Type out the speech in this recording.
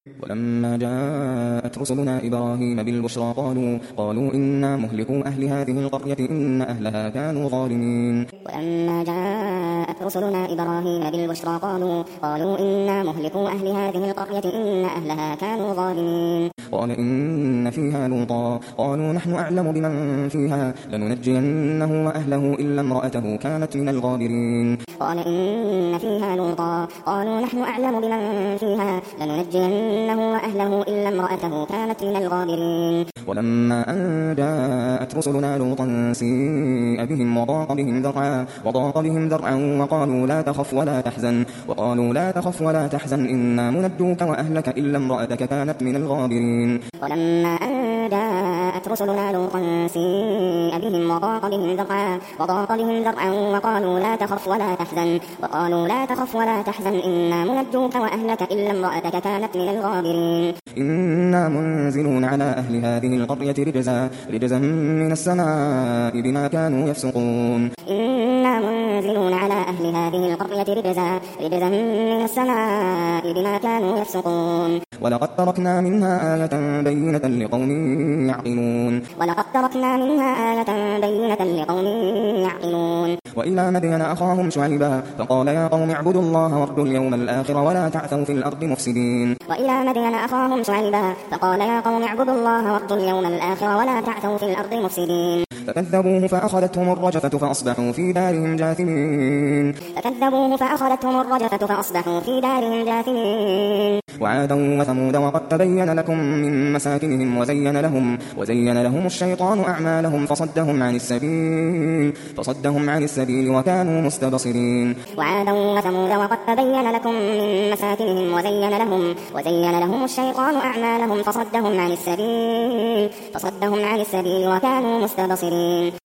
ولما جاءت رسلنا إبراهيم بالبشرى قالوا إنا مهلكو أهل هذه القرية إن أهلها كانوا ظالمين. ولما جاءت رسلنا إبراهيم بالبشرى قالوا إنا مهلكو أهل هذه القرية إن أهلها كانوا ظالمين. قال إن فيها لوطا قالوا نحن أعلم بمن فيها لننجينه وأهله إلا امرأته كانت من الغابرين. قال إن فيها لوطا قالوا نحن أعلم بمن فيها لننجينه وأهله إلا امرأته كانت من الغابرين. ولما أن جاءت رسلنا لوطا سيء بهم وضاق بهم ذرعا وقالوا لا تخف ولا تحزن إنا منجوك وأهلك إلا امرأتك كانت من الغابرين. ولما أن جاءت رسلنا لوطا سيء بهم وضاق بهم ذرعا وقالوا لا تخف ولا تحزن إنا منجوك وأهلك إلا امرأتك كانت من الغابرين. إنا منزلون على أهل هذه القرية رجزا من السماء بما كانوا يفسقون. إنا منزلون على أهل هذه القرية رجزا من السماء بما كانوا يفسقون. ولقد تركنا منها آية بينة لقوم يعقلون. وإلى مدين أخاهم شعيبا فقال يا قوم اعبدوا الله وارجوا اليوم الآخر ولا تعثوا في الأرض مفسدين. فكذبوه فأخذتهم الرجفة فأصبحوا في دارهم جاثمين. وعادا وثمود وقد تبين لكم من مساكنهم وزين لهم الشيطان أعمالهم فصدهم عن السبيل وكانوا مستبصرين. وعادا وثمود وقد تبين لكم من مساكنهم وزين لهم الشيطان أعمالهم فصدهم عن السبيل وكانوا مستبصرين.